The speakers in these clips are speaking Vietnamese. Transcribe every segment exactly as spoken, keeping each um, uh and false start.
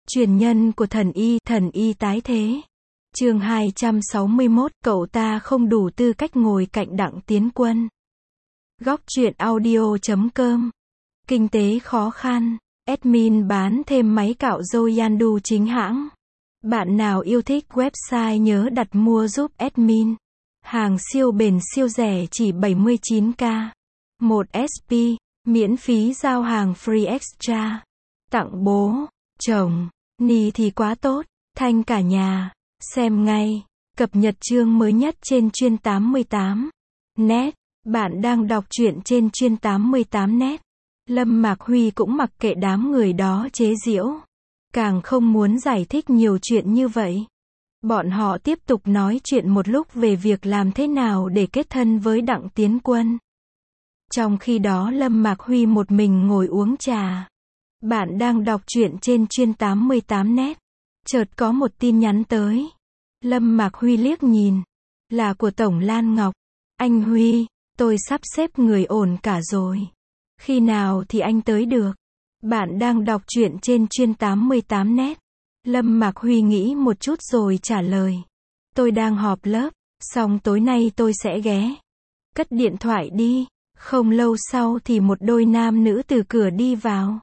Truyền nhân của thần y, thần y tái thế. Chương hai trăm sáu mươi mốt, cậu ta không đủ tư cách ngồi cạnh Đặng Tiến Quân. Góc truyện audio chấm com. Kinh tế khó khăn. Admin bán thêm máy cạo râu Yandu chính hãng. Bạn nào yêu thích website nhớ đặt mua giúp admin. Hàng siêu bền siêu rẻ chỉ bảy mươi chín k. một ét pê, miễn phí giao hàng free extra. Tặng bố, chồng, ni thì quá tốt, thanh cả nhà. Xem ngay, cập nhật chương mới nhất trên chuyên tám mươi tám net. Bạn đang đọc truyện trên chuyên tám mươi tám net. Lâm Mạc Huy cũng mặc kệ đám người đó chế giễu. Càng không muốn giải thích nhiều chuyện như vậy. Bọn họ tiếp tục nói chuyện một lúc về việc làm thế nào để kết thân với Đặng Tiến Quân. Trong khi đó Lâm Mạc Huy một mình ngồi uống trà. Bạn đang đọc truyện trên chuyên tám mươi tám net. Chợt có một tin nhắn tới. Lâm Mạc Huy liếc nhìn. Là của Tổng Lan Ngọc. Anh Huy, tôi sắp xếp người ổn cả rồi. Khi nào thì anh tới được? Bạn đang đọc truyện trên chuyên tám mươi tám net. Lâm Mạc Huy nghĩ một chút rồi trả lời. Tôi đang họp lớp, xong tối nay tôi sẽ ghé. Cất điện thoại đi. Không lâu sau thì một đôi nam nữ từ cửa đi vào.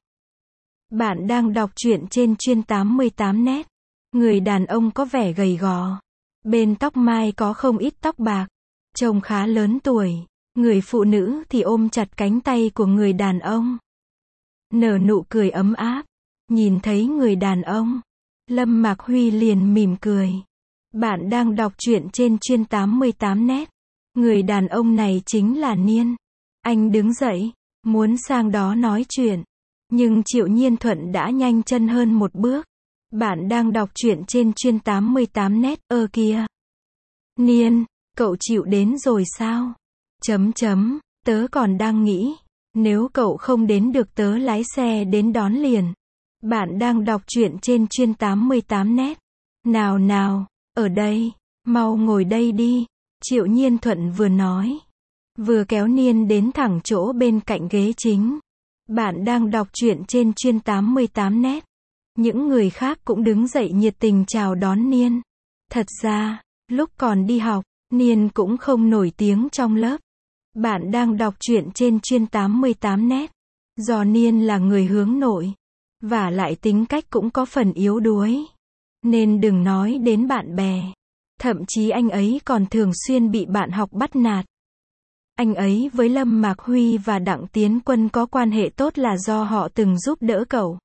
Bạn đang đọc truyện trên chuyên tám mươi tám net. Người đàn ông có vẻ gầy gò. Bên tóc mai có không ít tóc bạc. Trông khá lớn tuổi. Người phụ nữ thì ôm chặt cánh tay của người đàn ông. Nở nụ cười ấm áp. Nhìn thấy người đàn ông, Lâm Mạc Huy liền mỉm cười. Bạn đang đọc truyện trên chuyên tám mươi tám net. Người đàn ông này chính là Niên. Anh đứng dậy, muốn sang đó nói chuyện. Nhưng Triệu Nhiên Thuận đã nhanh chân hơn một bước. Bạn đang đọc truyện trên chuyên tám mươi tám net. Ơ kìa. Niên, cậu chịu đến rồi sao? Chấm chấm, tớ còn đang nghĩ. Nếu cậu không đến được tớ lái xe đến đón liền. Bạn đang đọc truyện trên chuyên tám mươi tám net. Nào nào, ở đây, mau ngồi đây đi. Triệu Nhiên Thuận vừa nói. Vừa kéo Niên đến thẳng chỗ bên cạnh ghế chính. Bạn đang đọc truyện trên chuyên tám mươi tám net. Những người khác cũng đứng dậy nhiệt tình chào đón Niên. Thật ra, lúc còn đi học, Niên cũng không nổi tiếng trong lớp. Bạn đang đọc truyện trên chuyên tám mươi tám net. Do Niên là người hướng nội. Và lại tính cách cũng có phần yếu đuối. Nên đừng nói đến bạn bè. Thậm chí anh ấy còn thường xuyên bị bạn học bắt nạt. Anh ấy với Lâm Mạc Huy và Đặng Tiến Quân có quan hệ tốt là do họ từng giúp đỡ cậu.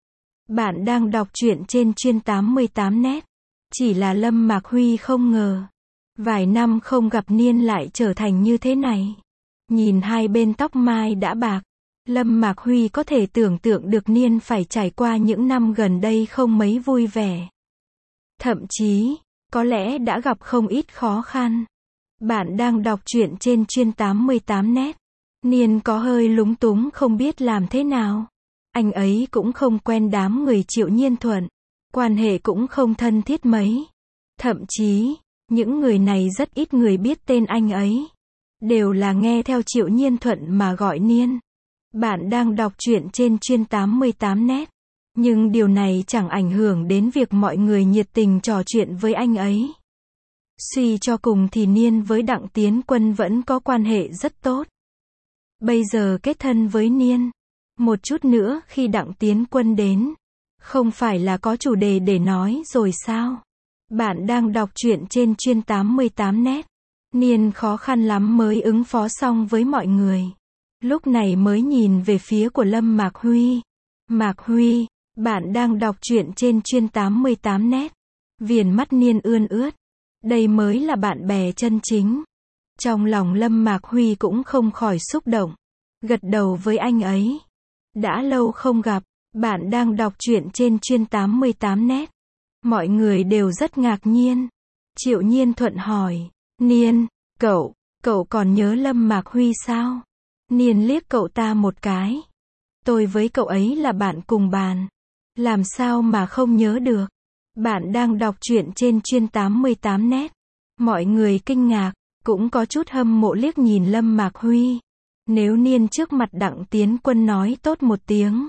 Bạn đang đọc truyện trên chuyên tám mươi tám net. Chỉ là Lâm Mạc Huy không ngờ. Vài năm không gặp Niên lại trở thành như thế này. Nhìn hai bên tóc mai đã bạc. Lâm Mạc Huy có thể tưởng tượng được Niên phải trải qua những năm gần đây không mấy vui vẻ. Thậm chí, có lẽ đã gặp không ít khó khăn. Bạn đang đọc truyện trên chuyên tám mươi tám net. Niên có hơi lúng túng không biết làm thế nào. Anh ấy cũng không quen đám người Triệu Nhiên Thuận. Quan hệ cũng không thân thiết mấy. Thậm chí, những người này rất ít người biết tên anh ấy. Đều là nghe theo Triệu Nhiên Thuận mà gọi Niên. Bạn đang đọc truyện trên chuyên tám mươi tám net. Nhưng điều này chẳng ảnh hưởng đến việc mọi người nhiệt tình trò chuyện với anh ấy. Suy cho cùng thì Niên với Đặng Tiến Quân vẫn có quan hệ rất tốt. Bây giờ kết thân với Niên. Một chút nữa khi Đặng Tiến Quân đến. Không phải là có chủ đề để nói rồi sao? Bạn đang đọc truyện trên chuyên tám mươi tám net. Niên khó khăn lắm mới ứng phó xong với mọi người. Lúc này mới nhìn về phía của Lâm Mạc Huy. Mạc Huy, bạn đang đọc truyện trên chuyên tám mươi tám net. Viền mắt Niên ươn ướt. Đây mới là bạn bè chân chính. Trong lòng Lâm Mạc Huy cũng không khỏi xúc động. Gật đầu với anh ấy. Đã lâu không gặp. Bạn đang đọc truyện trên chuyên tám mươi tám net. Mọi người đều rất ngạc nhiên. Triệu Nhiên Thuận hỏi. Niên, cậu, cậu còn nhớ Lâm Mạc Huy sao? Niên liếc cậu ta một cái. Tôi với cậu ấy là bạn cùng bàn. Làm sao mà không nhớ được? Bạn đang đọc truyện trên chuyên tám mươi tám net. Mọi người kinh ngạc, cũng có chút hâm mộ liếc nhìn Lâm Mạc Huy. Nếu Niên trước mặt Đặng Tiến Quân nói tốt một tiếng.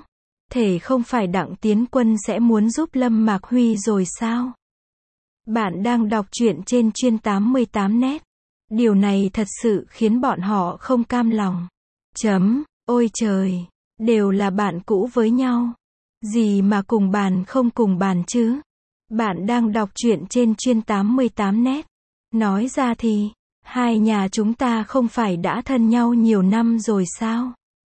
Thể không phải Đặng Tiến Quân sẽ muốn giúp Lâm Mạc Huy rồi sao? Bạn đang đọc truyện trên chuyên tám mươi tám net. Điều này thật sự khiến bọn họ không cam lòng. Chấm, ôi trời, đều là bạn cũ với nhau. Gì mà cùng bàn không cùng bàn chứ? Bạn đang đọc truyện trên chuyên tám mươi tám net. Nói ra thì, hai nhà chúng ta không phải đã thân nhau nhiều năm rồi sao?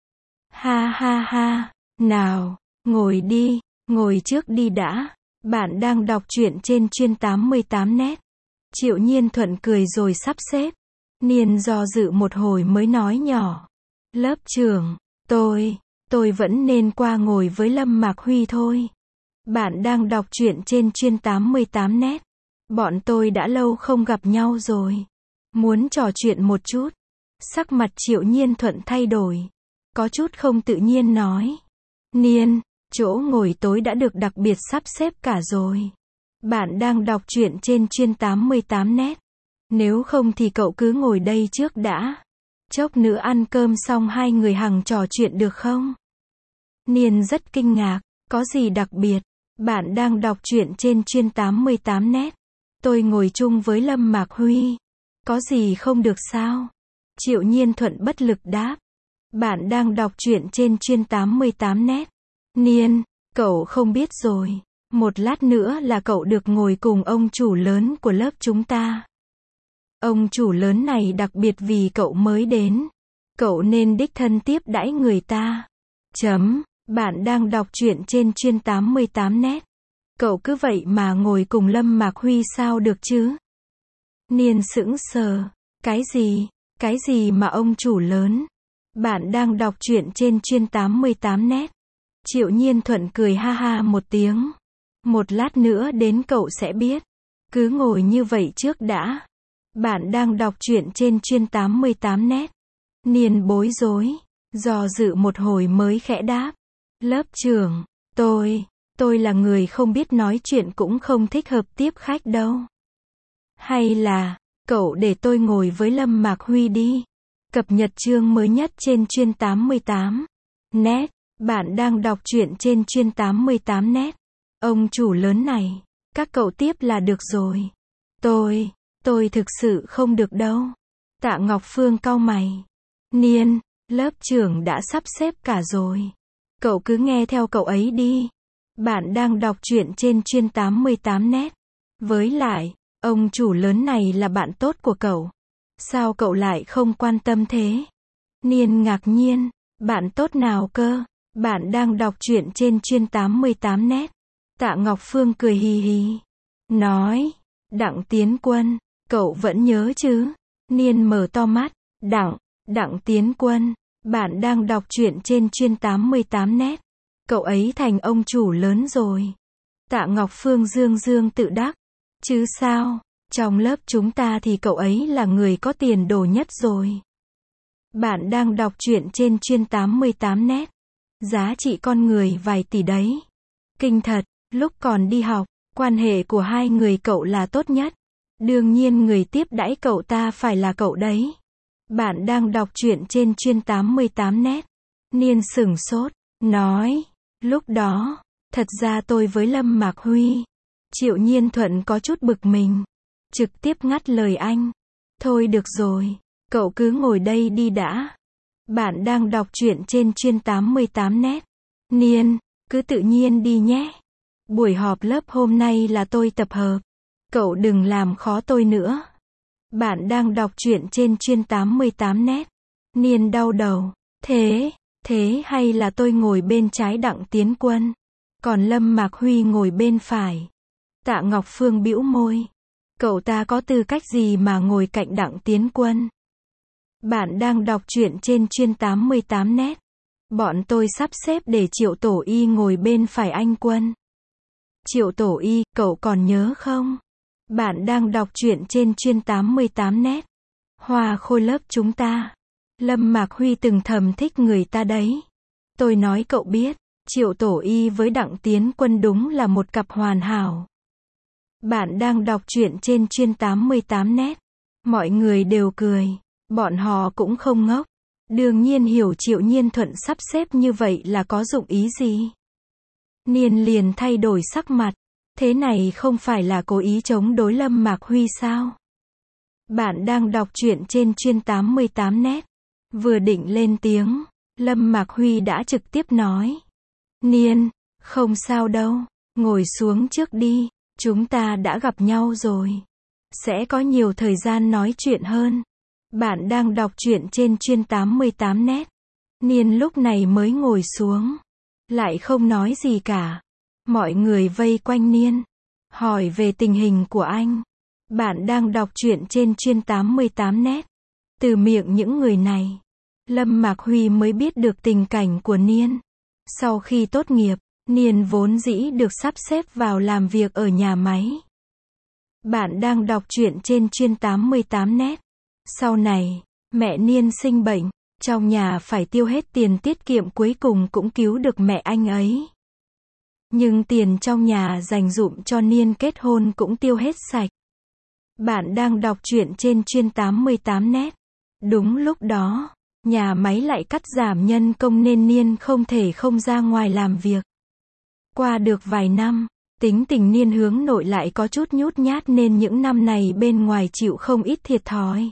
Ha ha ha, nào, ngồi đi, ngồi trước đi đã. Bạn đang đọc truyện trên chuyên tám mươi tám net. Triệu Nhiên Thuận cười rồi sắp xếp. Niên do dự một hồi mới nói nhỏ. Lớp trưởng, tôi, tôi vẫn nên qua ngồi với Lâm Mạc Huy thôi. Bạn đang đọc truyện trên chuyên tám mươi tám net. Bọn tôi đã lâu không gặp nhau rồi. Muốn trò chuyện một chút. Sắc mặt Triệu Nhiên Thuận thay đổi. Có chút không tự nhiên nói. Niên, chỗ ngồi tối đã được đặc biệt sắp xếp cả rồi. Bạn đang đọc truyện trên chuyên tám mươi tám net. Nếu không thì cậu cứ ngồi đây trước đã. Chốc nữa ăn cơm xong hai người hằng trò chuyện được không? Niên rất kinh ngạc. Có gì đặc biệt? Bạn đang đọc truyện trên chuyên tám mươi tám net. Tôi ngồi chung với Lâm Mạc Huy. Có gì không được sao? Triệu Nhiên Thuận bất lực đáp. Bạn đang đọc truyện trên chuyên tám mươi tám net. Niên, cậu không biết rồi. Một lát nữa là cậu được ngồi cùng ông chủ lớn của lớp chúng ta. Ông chủ lớn này đặc biệt vì cậu mới đến. Cậu nên đích thân tiếp đãi người ta. Chấm, bạn đang đọc truyện trên chuyên tám mươi tám net. Cậu cứ vậy mà ngồi cùng Lâm Mạc Huy sao được chứ? Niên sững sờ. Cái gì? Cái gì mà ông chủ lớn? Bạn đang đọc truyện trên chuyên tám mươi tám net. Triệu Nhiên Thuận cười ha ha một tiếng. Một lát nữa đến cậu sẽ biết. Cứ ngồi như vậy trước đã. Bạn đang đọc truyện trên chuyên tám mươi tám net. Niên bối rối. Do dự một hồi mới khẽ đáp. Lớp trưởng, tôi, tôi là người không biết nói chuyện cũng không thích hợp tiếp khách đâu. Hay là, cậu để tôi ngồi với Lâm Mạc Huy đi. Cập nhật chương mới nhất trên chuyên tám mươi tám net. Bạn đang đọc truyện trên chuyên tám mươi tám net. Ông chủ lớn này, các cậu tiếp là được rồi. Tôi, tôi thực sự không được đâu. Tạ Ngọc Phương cau mày. Niên, lớp trưởng đã sắp xếp cả rồi. Cậu cứ nghe theo cậu ấy đi. Bạn đang đọc truyện trên chuyên tám mươi tám net. Với lại, ông chủ lớn này là bạn tốt của cậu. Sao cậu lại không quan tâm thế? Niên ngạc nhiên. Bạn tốt nào cơ? Bạn đang đọc truyện trên chuyên tám mươi tám net. Tạ Ngọc Phương cười hì hì. Nói. Đặng Tiến Quân. Cậu vẫn nhớ chứ? Niên mở to mắt. Đặng. Đặng Tiến Quân. Bạn đang đọc truyện trên chuyên tám mươi tám net. Cậu ấy thành ông chủ lớn rồi. Tạ Ngọc Phương dương dương tự đắc. Chứ sao? Trong lớp chúng ta thì cậu ấy là người có tiền đồ nhất rồi. Bạn đang đọc truyện trên chuyên tám mươi tám net. Giá trị con người vài tỷ đấy. Kinh thật, lúc còn đi học, quan hệ của hai người cậu là tốt nhất. Đương nhiên người tiếp đãi cậu ta phải là cậu đấy. Bạn đang đọc truyện trên chuyên tám mươi tám net. Niên sửng sốt, nói, lúc đó, thật ra tôi với Lâm Mạc Huy. Triệu Nhiên Thuận có chút bực mình. Trực tiếp ngắt lời anh. Thôi được rồi, cậu cứ ngồi đây đi đã. Bạn đang đọc truyện trên chuyên tám mươi tám net. Niên, cứ tự nhiên đi nhé. Buổi họp lớp hôm nay là tôi tập hợp. Cậu đừng làm khó tôi nữa. Bạn đang đọc truyện trên chuyên tám mươi tám net. Niên đau đầu. Thế, thế hay là tôi ngồi bên trái Đặng Tiến Quân. Còn Lâm Mạc Huy ngồi bên phải. Tạ Ngọc Phương bĩu môi. Cậu ta có tư cách gì mà ngồi cạnh Đặng Tiến Quân? Bạn đang đọc truyện trên chuyên tám mươi tám net. Bọn tôi sắp xếp để Triệu Tổ Y ngồi bên phải anh Quân. Triệu Tổ Y, cậu còn nhớ không? Bạn đang đọc truyện trên chuyên tám mươi tám net. Hoa khôi lớp chúng ta. Lâm Mạc Huy từng thầm thích người ta đấy. Tôi nói cậu biết, Triệu Tổ Y với Đặng Tiến Quân đúng là một cặp hoàn hảo. Bạn đang đọc truyện trên chuyên tám mươi tám net. Mọi người đều cười. Bọn họ cũng không ngốc. Đương nhiên hiểu Triệu Nhiên Thuận sắp xếp như vậy là có dụng ý gì. Niên liền thay đổi sắc mặt. Thế này không phải là cố ý chống đối Lâm Mạc Huy sao? Bạn đang đọc truyện trên chuyên tám mươi tám net. Vừa định lên tiếng, Lâm Mạc Huy đã trực tiếp nói. Niên, không sao đâu, ngồi xuống trước đi, chúng ta đã gặp nhau rồi. Sẽ có nhiều thời gian nói chuyện hơn. Bạn đang đọc truyện trên chuyên tám mươi tám net. Niên lúc này mới ngồi xuống. Lại không nói gì cả. Mọi người vây quanh Niên. Hỏi về tình hình của anh. Bạn đang đọc truyện trên chuyên tám mươi tám net. Từ miệng những người này, Lâm Mạc Huy mới biết được tình cảnh của Niên. Sau khi tốt nghiệp, Niên vốn dĩ được sắp xếp vào làm việc ở nhà máy. Bạn đang đọc truyện trên chuyên tám mươi tám net. Sau này, mẹ Niên sinh bệnh, trong nhà phải tiêu hết tiền tiết kiệm cuối cùng cũng cứu được mẹ anh ấy. Nhưng tiền trong nhà dành dụm cho Niên kết hôn cũng tiêu hết sạch. Bạn đang đọc truyện trên chuyên tám mươi tám net. Đúng lúc đó, nhà máy lại cắt giảm nhân công nên Niên không thể không ra ngoài làm việc. Qua được vài năm, tính tình Niên hướng nội lại có chút nhút nhát nên những năm này bên ngoài chịu không ít thiệt thòi.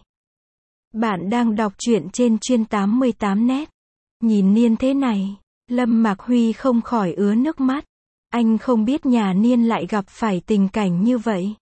Bạn đang đọc truyện trên chuyên tám mươi tám net. Nhìn Niên thế này, Lâm Mạc Huy không khỏi ứa nước mắt. Anh không biết nhà Niên lại gặp phải tình cảnh như vậy.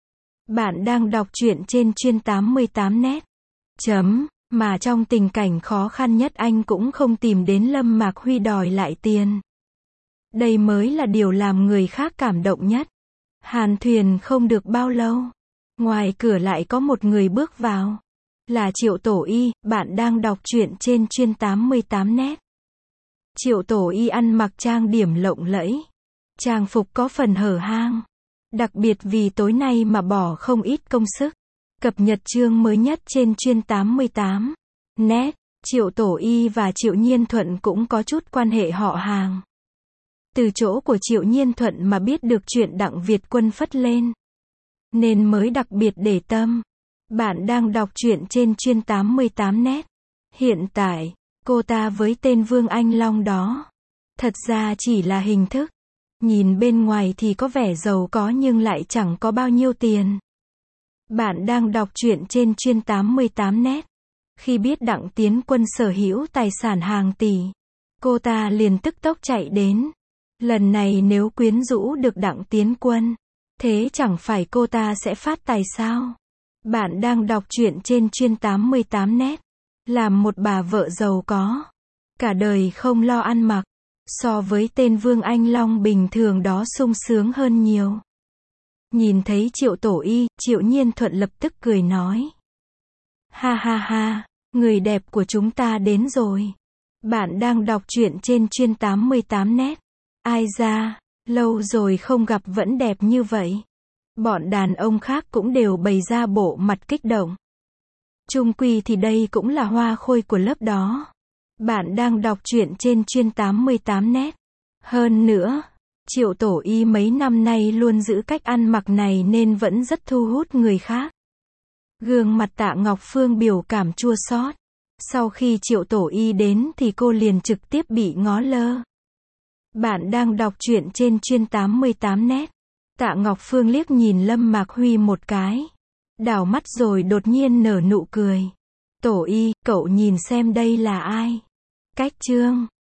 Bạn đang đọc truyện trên chuyên tám mươi tám net. Chấm, mà trong tình cảnh khó khăn nhất anh cũng không tìm đến Lâm Mạc Huy đòi lại tiền. Đây mới là điều làm người khác cảm động nhất. Hàn thuyền không được bao lâu. Ngoài cửa lại có một người bước vào. Là Triệu Tổ Y, bạn đang đọc truyện trên chuyên tám mươi tám net. Triệu Tổ Y ăn mặc trang điểm lộng lẫy. Trang phục có phần hở hang. Đặc biệt vì tối nay mà bỏ không ít công sức. Cập nhật chương mới nhất trên chuyên tám mươi tám net. Triệu Tổ Y và Triệu Nhiên Thuận cũng có chút quan hệ họ hàng. Từ chỗ của Triệu Nhiên Thuận mà biết được chuyện Đặng Việt Quân phất lên, nên mới đặc biệt để tâm. Bạn đang đọc truyện trên chuyên tám mươi tám net. Hiện tại, cô ta với tên Vương Anh Long đó, thật ra chỉ là hình thức. Nhìn bên ngoài thì có vẻ giàu có nhưng lại chẳng có bao nhiêu tiền. Bạn đang đọc truyện trên chuyên tám mươi tám net. Khi biết Đặng Tiến Quân sở hữu tài sản hàng tỷ, cô ta liền tức tốc chạy đến. Lần này nếu quyến rũ được Đặng Tiến Quân, thế chẳng phải cô ta sẽ phát tài sao? Bạn đang đọc truyện trên chuyên tám mươi tám net. Làm một bà vợ giàu có, cả đời không lo ăn mặc, so với tên Vương Anh Long bình thường đó sung sướng hơn nhiều. Nhìn thấy Triệu Tổ Y, Triệu Nhiên Thuận lập tức cười nói. Ha ha ha, người đẹp của chúng ta đến rồi. Bạn đang đọc truyện trên chuyên tám mươi tám net. Ai ra, lâu rồi không gặp vẫn đẹp như vậy. Bọn đàn ông khác cũng đều bày ra bộ mặt kích động. Chung quy thì đây cũng là hoa khôi của lớp đó. Bạn đang đọc truyện trên chuyên tám mươi tám net. Hơn nữa, Triệu Tổ Y mấy năm nay luôn giữ cách ăn mặc này nên vẫn rất thu hút người khác. Gương mặt Tạ Ngọc Phương biểu cảm chua xót. Sau khi Triệu Tổ Y đến thì cô liền trực tiếp bị ngó lơ. Bạn đang đọc truyện trên chuyên tám mươi tám net. Tạ Ngọc Phương liếc nhìn Lâm Mạc Huy một cái. Đảo mắt rồi đột nhiên nở nụ cười. Tổ Y, cậu nhìn xem đây là ai? Cách chương.